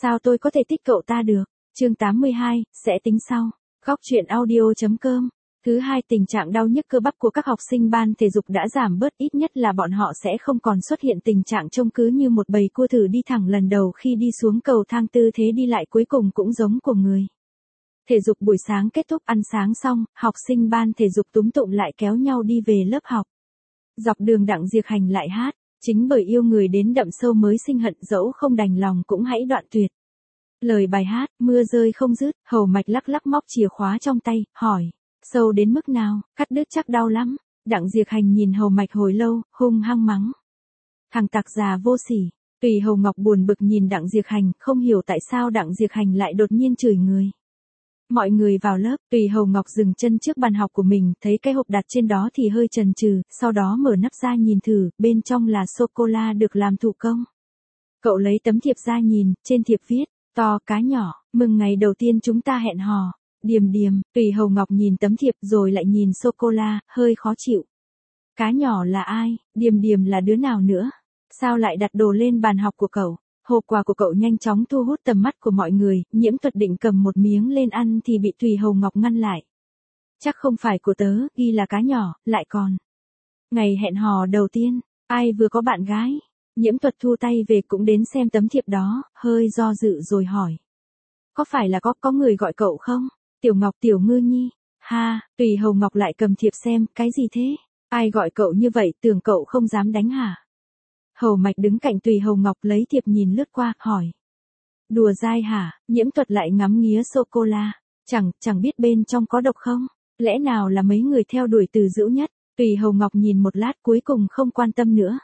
Sao tôi có thể thích cậu ta được? Chương 82, sẽ tính sau. Góc truyện audio.com. Thứ hai, tình trạng đau nhức cơ bắp của các học sinh ban thể dục đã giảm bớt, ít nhất là bọn họ sẽ không còn xuất hiện tình trạng trông cứ như một bầy cua thử đi thẳng lần đầu khi đi xuống cầu thang, tư thế đi lại cuối cùng cũng giống của người. Thể dục buổi sáng kết thúc, ăn sáng xong, học sinh ban thể dục túm tụm lại kéo nhau đi về lớp học. Dọc đường Đặng Diệc Hành lại hát, chính bởi yêu người đến đậm sâu mới sinh hận, dẫu không đành lòng cũng hãy đoạn tuyệt. Lời bài hát, mưa rơi không dứt, Hầu Mạch lắc lắc móc chìa khóa trong tay, hỏi, sâu đến mức nào, cắt đứt chắc đau lắm. Đặng Diệc Hành nhìn Hầu Mạch hồi lâu, hung hăng mắng. Thằng tặc già vô sỉ. Tùy Hầu Ngọc buồn bực nhìn Đặng Diệc Hành, không hiểu tại sao Đặng Diệc Hành lại đột nhiên chửi người. Mọi người vào lớp, Tùy Hầu Ngọc dừng chân trước bàn học của mình, thấy cái hộp đặt trên đó thì hơi chần chừ, sau đó mở nắp ra nhìn thử, bên trong là sô-cô-la được làm thủ công. Cậu lấy tấm thiệp ra nhìn, trên thiệp viết, to cá nhỏ, mừng ngày đầu tiên chúng ta hẹn hò. Điềm điềm. Tùy Hầu Ngọc nhìn tấm thiệp rồi lại nhìn sô-cô-la, hơi khó chịu. Cá nhỏ là ai, Điềm điềm là đứa nào nữa? Sao lại đặt đồ lên bàn học của cậu? Hộp quà của cậu nhanh chóng thu hút tầm mắt của mọi người, Nhiễm Thuật định cầm một miếng lên ăn thì bị Tùy Hầu Ngọc ngăn lại. Chắc không phải của tớ, ghi là cá nhỏ, lại còn. Ngày hẹn hò đầu tiên, ai vừa có bạn gái? Nhiễm Thuật thu tay về cũng đến xem tấm thiệp đó, hơi do dự rồi hỏi. Có phải là có người gọi cậu không? Tiểu Ngọc, Tiểu Ngư Nhi. Ha, Tùy Hầu Ngọc lại cầm thiệp xem, cái gì thế? Ai gọi cậu như vậy, tưởng cậu không dám đánh hả? Hầu Mạch đứng cạnh Tùy Hầu Ngọc lấy thiệp nhìn lướt qua, hỏi. Đùa dai hả? Nhiễm Thuật lại ngắm nghía sô-cô-la. Chẳng biết bên trong có độc không? Lẽ nào là mấy người theo đuổi từ dữ nhất? Tùy Hầu Ngọc nhìn một lát cuối cùng không quan tâm nữa.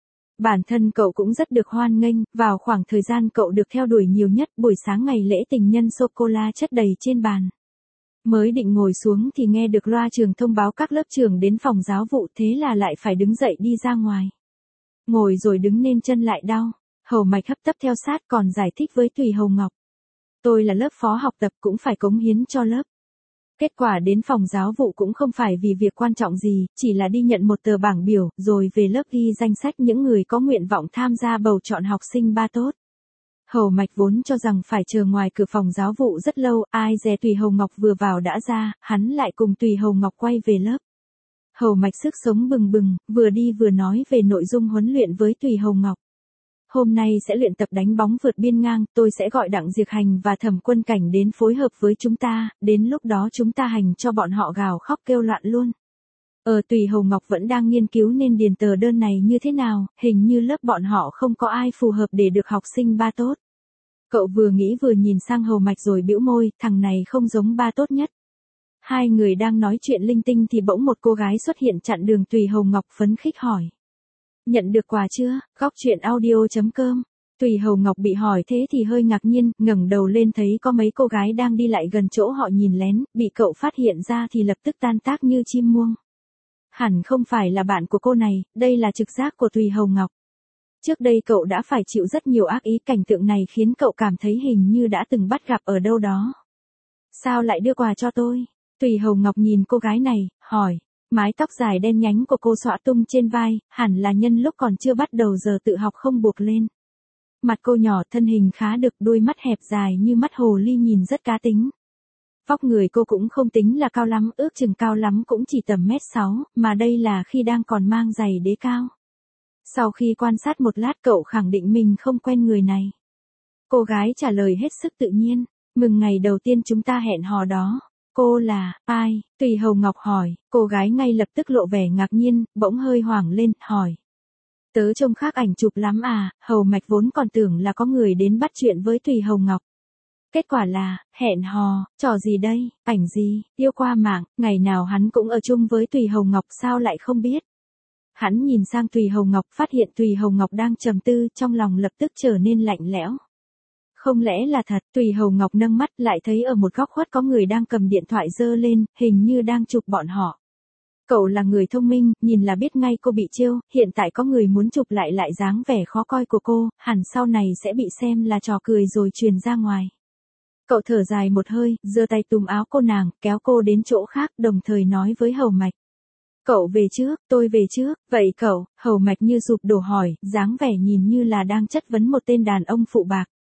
Bản thân cậu cũng rất được hoan nghênh, vào khoảng thời gian cậu được theo đuổi nhiều nhất, buổi sáng ngày lễ tình nhân sô-cô-la chất đầy trên bàn. Mới định ngồi xuống thì nghe được loa trường thông báo các lớp trưởng đến phòng giáo vụ, thế là lại phải đứng dậy đi ra ngoài. Ngồi rồi đứng nên chân lại đau. Hầu Mạch hấp tấp theo sát còn giải thích với Tùy Hầu Ngọc. Tôi là lớp phó học tập cũng phải cống hiến cho lớp. Kết quả đến phòng giáo vụ cũng không phải vì việc quan trọng gì, chỉ là đi nhận một tờ bảng biểu, rồi về lớp ghi danh sách những người có nguyện vọng tham gia bầu chọn học sinh ba tốt. Hầu Mạch vốn cho rằng phải chờ ngoài cửa phòng giáo vụ rất lâu, ai dè Tùy Hầu Ngọc vừa vào đã ra, hắn lại cùng Tùy Hầu Ngọc quay về lớp. Hầu Mạch sức sống bừng bừng, vừa đi vừa nói về nội dung huấn luyện với Tùy Hầu Ngọc. Hôm nay sẽ luyện tập đánh bóng vượt biên ngang, tôi sẽ gọi Đặng Diệc Hành và Thẩm Quân Cảnh đến phối hợp với chúng ta, đến lúc đó chúng ta hành cho bọn họ gào khóc kêu loạn luôn. Tùy Hầu Ngọc vẫn đang nghiên cứu nên điền tờ đơn này như thế nào, hình như lớp bọn họ không có ai phù hợp để được học sinh ba tốt. Cậu vừa nghĩ vừa nhìn sang Hầu Mạch rồi bĩu môi, thằng này không giống ba tốt nhất. Hai người đang nói chuyện linh tinh thì bỗng một cô gái xuất hiện chặn đường. Tùy Hầu Ngọc phấn khích hỏi. Nhận được quà chưa? Góc truyện audio.com. Tùy Hầu Ngọc bị hỏi thế thì hơi ngạc nhiên, ngẩng đầu lên thấy có mấy cô gái đang đi lại gần chỗ họ nhìn lén, bị cậu phát hiện ra thì lập tức tan tác như chim muông. Hẳn không phải là bạn của cô này, đây là trực giác của Tùy Hầu Ngọc. Trước đây cậu đã phải chịu rất nhiều ác ý, cảnh tượng này khiến cậu cảm thấy hình như đã từng bắt gặp ở đâu đó. Sao lại đưa quà cho tôi? Tùy Hầu Ngọc nhìn cô gái này, hỏi. Mái tóc dài đen nhánh của cô xõa tung trên vai, hẳn là nhân lúc còn chưa bắt đầu giờ tự học không buộc lên. Mặt cô nhỏ, thân hình khá được, đôi mắt hẹp dài như mắt hồ ly nhìn rất cá tính. Vóc người cô cũng không tính là cao lắm, ước chừng cao lắm cũng chỉ tầm 1m6, mà đây là khi đang còn mang giày đế cao. Sau khi quan sát một lát cậu khẳng định mình không quen người này. Cô gái trả lời hết sức tự nhiên, mừng ngày đầu tiên chúng ta hẹn hò đó. Cô là, ai? Tùy Hầu Ngọc hỏi, cô gái ngay lập tức lộ vẻ ngạc nhiên, bỗng hơi hoảng lên, hỏi. Tớ trông khác ảnh chụp lắm à? Hầu Mạch vốn còn tưởng là có người đến bắt chuyện với Tùy Hầu Ngọc. Kết quả là, hẹn hò, trò gì đây, ảnh gì, yêu qua mạng, ngày nào hắn cũng ở chung với Tùy Hầu Ngọc sao lại không biết. Hắn nhìn sang Tùy Hầu Ngọc, phát hiện Tùy Hầu Ngọc đang trầm tư, trong lòng lập tức trở nên lạnh lẽo. Không lẽ là thật? Tùy Hầu Ngọc nâng mắt lại thấy ở một góc khuất có người đang cầm điện thoại giơ lên, hình như đang chụp bọn họ. Cậu là người thông minh, nhìn là biết ngay cô bị trêu, hiện tại có người muốn chụp lại dáng vẻ khó coi của cô, hẳn sau này sẽ bị xem là trò cười rồi truyền ra ngoài. Cậu thở dài một hơi, giơ tay túm áo cô nàng, kéo cô đến chỗ khác, đồng thời nói với Hầu Mạch. Cậu về trước, tôi về trước, vậy cậu? Hầu Mạch như sụp đổ hỏi, dáng vẻ nhìn như là đang chất vấn một tên đàn ông phụ bạc.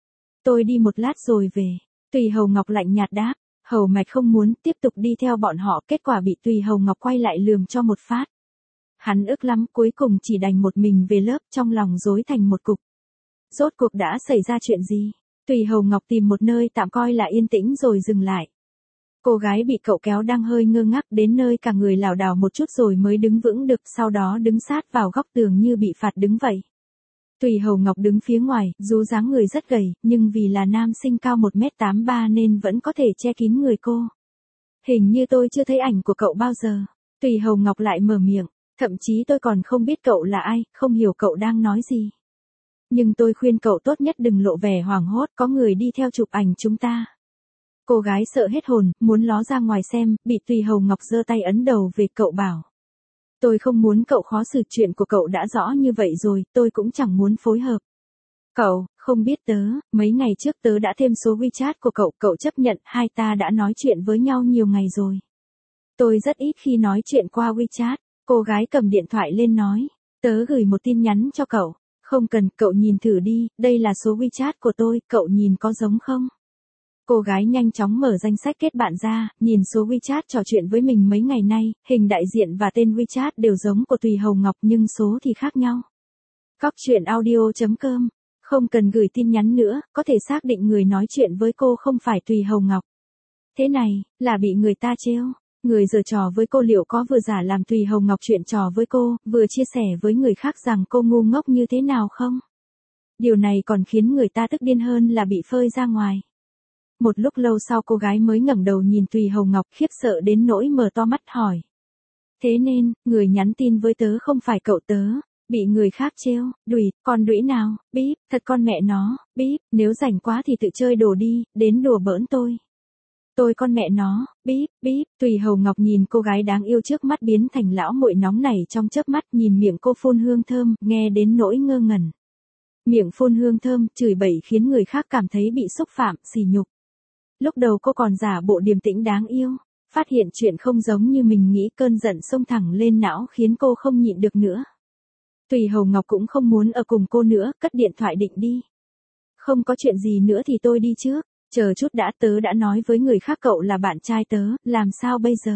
Tôi đi một lát rồi về. Tùy Hầu Ngọc lạnh nhạt đáp. Hầu Mạch không muốn tiếp tục đi theo bọn họ, kết quả bị Tùy Hầu Ngọc quay lại lườm cho một phát. Hắn ức lắm, cuối cùng chỉ đành một mình về lớp, trong lòng rối thành một cục. Rốt cuộc đã xảy ra chuyện gì? Tùy Hầu Ngọc tìm một nơi tạm coi là yên tĩnh rồi dừng lại. Cô gái bị cậu kéo đang hơi ngơ ngác, đến nơi cả người lảo đảo một chút rồi mới đứng vững được, sau đó đứng sát vào góc tường như bị phạt đứng vậy. Tùy Hầu Ngọc đứng phía ngoài, dù dáng người rất gầy, nhưng vì là nam sinh cao 1m83 nên vẫn có thể che kín người cô. Hình như tôi chưa thấy ảnh của cậu bao giờ. Tùy Hầu Ngọc lại mở miệng, thậm chí tôi còn không biết cậu là ai, không hiểu cậu đang nói gì. Nhưng tôi khuyên cậu tốt nhất đừng lộ vẻ hoảng hốt, có người đi theo chụp ảnh chúng ta. Cô gái sợ hết hồn, muốn ló ra ngoài xem, bị Tùy Hầu Ngọc giơ tay ấn đầu về cậu bảo. Tôi không muốn cậu khó xử, chuyện của cậu đã rõ như vậy rồi, tôi cũng chẳng muốn phối hợp. Cậu, không biết tớ, mấy ngày trước tớ đã thêm số WeChat của cậu, cậu chấp nhận, hai ta đã nói chuyện với nhau nhiều ngày rồi. Tôi rất ít khi nói chuyện qua WeChat, cô gái cầm điện thoại lên nói. Tớ gửi một tin nhắn cho cậu. Không cần, cậu nhìn thử đi, đây là số WeChat của tôi, cậu nhìn có giống không? Cô gái nhanh chóng mở danh sách kết bạn ra, nhìn số WeChat trò chuyện với mình mấy ngày nay, hình đại diện và tên WeChat đều giống của Tùy Hầu Ngọc nhưng số thì khác nhau. Cóc truyện audio.com. Không cần gửi tin nhắn nữa, có thể xác định người nói chuyện với cô không phải Tùy Hầu Ngọc. Thế này, là bị người ta trêu. Người giở trò với cô liệu có vừa giả làm Tùy Hầu Ngọc chuyện trò với cô, vừa chia sẻ với người khác rằng cô ngu ngốc như thế nào không? Điều này còn khiến người ta tức điên hơn là bị phơi ra ngoài. Một lúc lâu sau cô gái mới ngẩng đầu nhìn Tùy Hầu Ngọc, khiếp sợ đến nỗi mở to mắt hỏi. Thế nên, người nhắn tin với tớ không phải cậu tớ, bị người khác trêu, đùi, con đũy nào, bíp, thật con mẹ nó, bíp, nếu rảnh quá thì tự chơi đồ đi, đến đùa bỡn tôi. Tôi con mẹ nó, bíp, bíp, Tùy Hầu Ngọc nhìn cô gái đáng yêu trước mắt biến thành lão muội nóng nảy trong chớp mắt, nhìn miệng cô phun hương thơm, nghe đến nỗi ngơ ngẩn. Miệng phun hương thơm, chửi bậy khiến người khác cảm thấy bị xúc phạm, sỉ nhục. Lúc đầu cô còn giả bộ điềm tĩnh đáng yêu, phát hiện chuyện không giống như mình nghĩ, cơn giận xông thẳng lên não khiến cô không nhịn được nữa. Tùy Hầu Ngọc cũng không muốn ở cùng cô nữa, cất điện thoại định đi. Không có chuyện gì nữa thì tôi đi trước, chờ chút đã, tớ đã nói với người khác cậu là bạn trai tớ, làm sao bây giờ?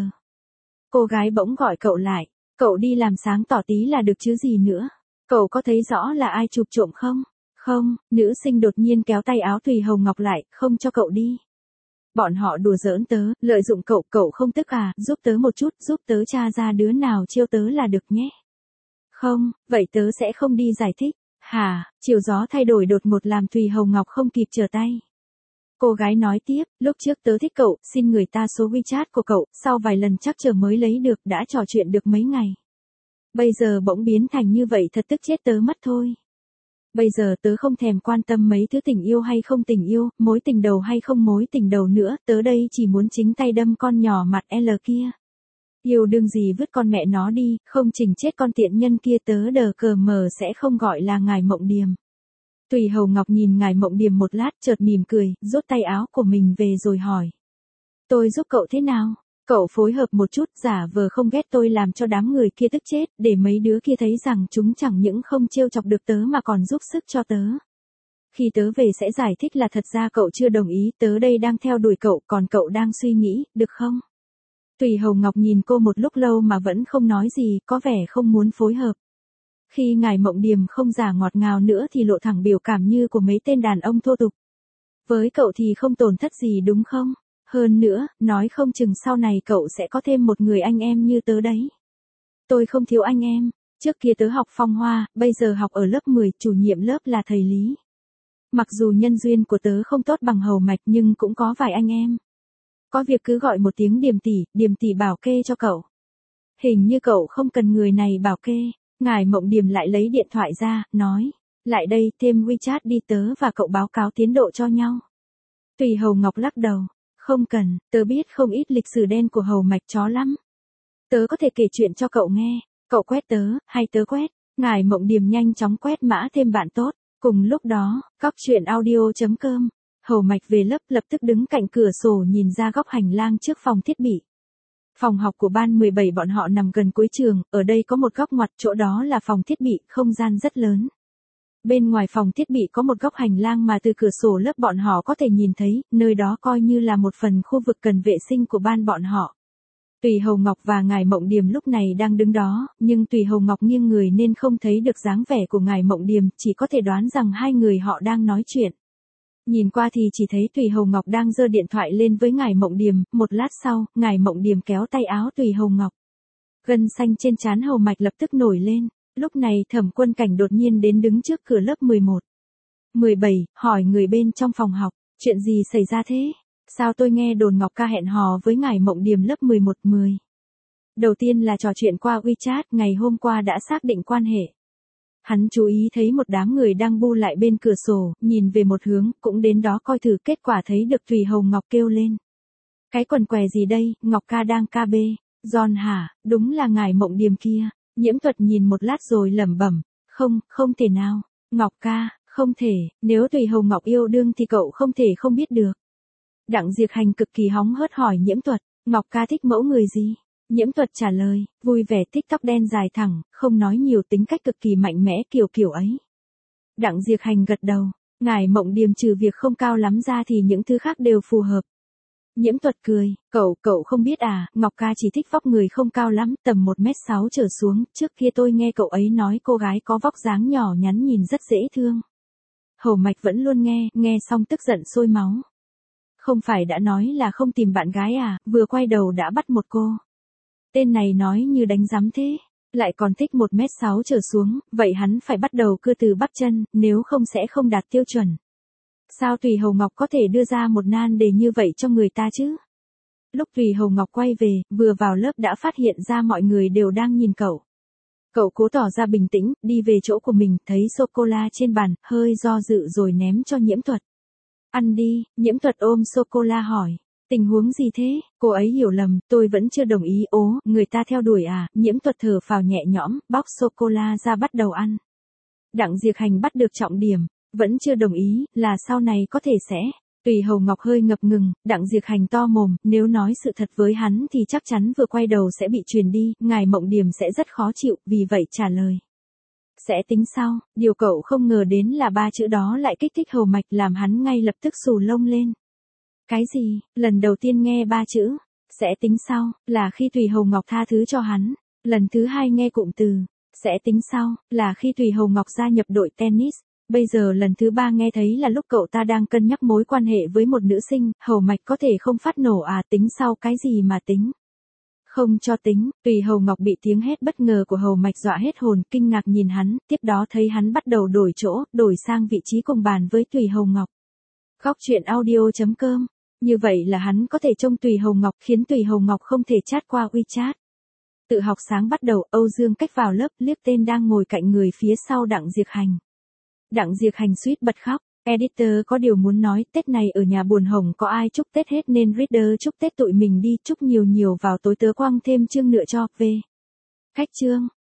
Cô gái bỗng gọi cậu lại, cậu đi làm sáng tỏ tí là được chứ gì nữa. Cậu có thấy rõ là ai chụp trộm không? Không, nữ sinh đột nhiên kéo tay áo Tùy Hầu Ngọc lại, không cho cậu đi. Bọn họ đùa giỡn tớ, lợi dụng cậu, cậu không tức à, giúp tớ một chút, giúp tớ tra ra đứa nào chiêu tớ là được nhé. Không, vậy tớ sẽ không đi giải thích. Hả, chiều gió thay đổi đột ngột làm Tùy Hầu Ngọc không kịp trở tay. Cô gái nói tiếp, lúc trước tớ thích cậu, xin người ta số WeChat của cậu, sau vài lần chắc chờ mới lấy được, đã trò chuyện được mấy ngày. Bây giờ bỗng biến thành như vậy thật tức chết tớ mất thôi. Bây giờ tớ không thèm quan tâm mấy thứ tình yêu hay không tình yêu, mối tình đầu hay không mối tình đầu nữa, tớ đây chỉ muốn chính tay đâm con nhỏ mặt L kia. Yêu đương gì vứt con mẹ nó đi, không chỉnh chết con tiện nhân kia, tớ đờ cờ mờ sẽ không gọi là ngài Mộng Điềm. Tùy Hầu Ngọc nhìn ngài Mộng Điềm một lát chợt mỉm cười, rút tay áo của mình về rồi hỏi. Tôi giúp cậu thế nào? Cậu phối hợp một chút, giả vờ không ghét tôi làm cho đám người kia tức chết, để mấy đứa kia thấy rằng chúng chẳng những không trêu chọc được tớ mà còn giúp sức cho tớ. Khi tớ về sẽ giải thích là thật ra cậu chưa đồng ý, tớ đây đang theo đuổi cậu, còn cậu đang suy nghĩ, được không? Tùy Hầu Ngọc nhìn cô một lúc lâu mà vẫn không nói gì, có vẻ không muốn phối hợp. Khi ngài Mộng Điềm không giả ngọt ngào nữa thì lộ thẳng biểu cảm như của mấy tên đàn ông thô tục. Với cậu thì không tổn thất gì đúng không? Hơn nữa, nói không chừng sau này cậu sẽ có thêm một người anh em như tớ đấy. Tôi không thiếu anh em, trước kia tớ học Phong Hoa, bây giờ học ở lớp 10, chủ nhiệm lớp là thầy Lý. Mặc dù nhân duyên của tớ không tốt bằng Hầu Mạch nhưng cũng có vài anh em. Có việc cứ gọi một tiếng Điềm tỷ bảo kê cho cậu. Hình như cậu không cần người này bảo kê. Ngài Mộng Điềm lại lấy điện thoại ra, nói. Lại đây, thêm WeChat đi, tớ và cậu báo cáo tiến độ cho nhau. Tùy Hầu Ngọc lắc đầu. Không cần, tớ biết không ít lịch sử đen của Hầu Mạch chó lắm. Tớ có thể kể chuyện cho cậu nghe. Cậu quét tớ, hay tớ quét? Ngài Mộng Điềm nhanh chóng quét mã thêm bạn tốt. Cùng lúc đó, cóc truyện audio.com. Hầu Mạch về lớp lập tức đứng cạnh cửa sổ nhìn ra góc hành lang trước phòng thiết bị. Phòng học của ban 17 bọn họ nằm gần cuối trường, ở đây có một góc ngoặt, chỗ đó là phòng thiết bị, không gian rất lớn. Bên ngoài phòng thiết bị có một góc hành lang mà từ cửa sổ lớp bọn họ có thể nhìn thấy, nơi đó coi như là một phần khu vực cần vệ sinh của ban bọn họ. Tùy Hầu Ngọc và Ngài Mộng Điềm lúc này đang đứng đó, nhưng Tùy Hầu Ngọc nghiêng người nên không thấy được dáng vẻ của Ngài Mộng Điềm, chỉ có thể đoán rằng hai người họ đang nói chuyện. Nhìn qua thì chỉ thấy Tùy Hầu Ngọc đang giơ điện thoại lên với Ngài Mộng Điềm, một lát sau, Ngài Mộng Điềm kéo tay áo Tùy Hầu Ngọc. Gân xanh trên trán Hầu Mạch lập tức nổi lên, lúc này Thẩm Quân Cảnh đột nhiên đến đứng trước cửa lớp 11. 17, hỏi người bên trong phòng học, chuyện gì xảy ra thế? Sao tôi nghe đồn Ngọc ca hẹn hò với Ngài Mộng Điềm lớp 11-10. Đầu tiên là trò chuyện qua WeChat, ngày hôm qua đã xác định quan hệ. Hắn chú ý thấy một đám người đang bu lại bên cửa sổ, nhìn về một hướng, cũng đến đó coi thử, kết quả thấy được Tùy Hầu Ngọc kêu lên. Cái quần què gì đây, Ngọc ca đang KB. Giòn hả, đúng là Ngài Mộng Điềm kia. Nhiễm Thuật nhìn một lát rồi lẩm bẩm, không thể nào, Ngọc ca, không thể, nếu Tùy Hầu Ngọc yêu đương thì cậu không thể không biết được. Đặng Diệp Hành cực kỳ hóng hớt hỏi Nhiễm Thuật, Ngọc ca thích mẫu người gì? Nhiễm Thuật trả lời, vui vẻ thích tóc đen dài thẳng, không nói nhiều, tính cách cực kỳ mạnh mẽ kiểu ấy. Đặng Diệp Hành gật đầu, Ngài Mộng Điềm trừ việc không cao lắm ra thì những thứ khác đều phù hợp. Nhiễm Thuật cười, cậu không biết à, Ngọc ca chỉ thích vóc người không cao lắm, tầm 1m6 trở xuống, trước kia tôi nghe cậu ấy nói cô gái có vóc dáng nhỏ nhắn nhìn rất dễ thương. Hầu Mạch vẫn luôn nghe xong tức giận sôi máu. Không phải đã nói là không tìm bạn gái à, vừa quay đầu đã bắt một cô. Tên này nói như đánh giám thế, lại còn thích 1m6 trở xuống, vậy hắn phải bắt đầu cưa từ bắp chân, nếu không sẽ không đạt tiêu chuẩn. Sao Tùy Hầu Ngọc có thể đưa ra một nan đề như vậy cho người ta chứ? Lúc Tùy Hầu Ngọc quay về, vừa vào lớp đã phát hiện ra mọi người đều đang nhìn cậu. Cậu cố tỏ ra bình tĩnh, đi về chỗ của mình, thấy sô-cô-la trên bàn, hơi do dự rồi ném cho Nhiễm Thuật. Ăn đi, Nhiễm Thuật ôm sô-cô-la hỏi. Tình huống gì thế? Cô ấy hiểu lầm, tôi vẫn chưa đồng ý. Ố, người ta theo đuổi à? Nhiễm Thuật thở phào nhẹ nhõm, bóc sô-cô-la ra bắt đầu ăn. Đặng Diệp Hành bắt được trọng điểm. Vẫn chưa đồng ý, là sau này có thể sẽ. Tùy Hầu Ngọc hơi ngập ngừng, Đặng Diệp Hành to mồm, nếu nói sự thật với hắn thì chắc chắn vừa quay đầu sẽ bị truyền đi, Ngài Mộng Điềm sẽ rất khó chịu, vì vậy trả lời. Sẽ tính sau, điều cậu không ngờ đến là ba chữ đó lại kích thích Hầu Mạch làm hắn ngay lập tức xù lông lên. Cái gì, lần đầu tiên nghe ba chữ, sẽ tính sau, là khi Tùy Hầu Ngọc tha thứ cho hắn, lần thứ hai nghe cụm từ, sẽ tính sau, là khi Tùy Hầu Ngọc gia nhập đội tennis. Bây giờ lần thứ ba nghe thấy là lúc cậu ta đang cân nhắc mối quan hệ với một nữ sinh, Hầu Mạch có thể không phát nổ à, tính sau cái gì mà tính. Không cho tính, Tùy Hầu Ngọc bị tiếng hét bất ngờ của Hầu Mạch dọa hết hồn, kinh ngạc nhìn hắn, tiếp đó thấy hắn bắt đầu đổi chỗ, đổi sang vị trí cùng bàn với Tùy Hầu Ngọc. Góc truyện audio.com, như vậy là hắn có thể trông Tùy Hầu Ngọc, khiến Tùy Hầu Ngọc không thể chat qua WeChat. Tự học sáng bắt đầu, Âu Dương Cách vào lớp, liếc tên đang ngồi cạnh người phía sau Đặng Diệp Hành. Đặng Diệp Hành suýt bật khóc, editor có điều muốn nói, Tết này ở nhà buồn hồng có ai chúc Tết hết nên reader chúc Tết tụi mình đi, chúc nhiều vào tối tớ quăng thêm chương nữa cho, về. Khách chương.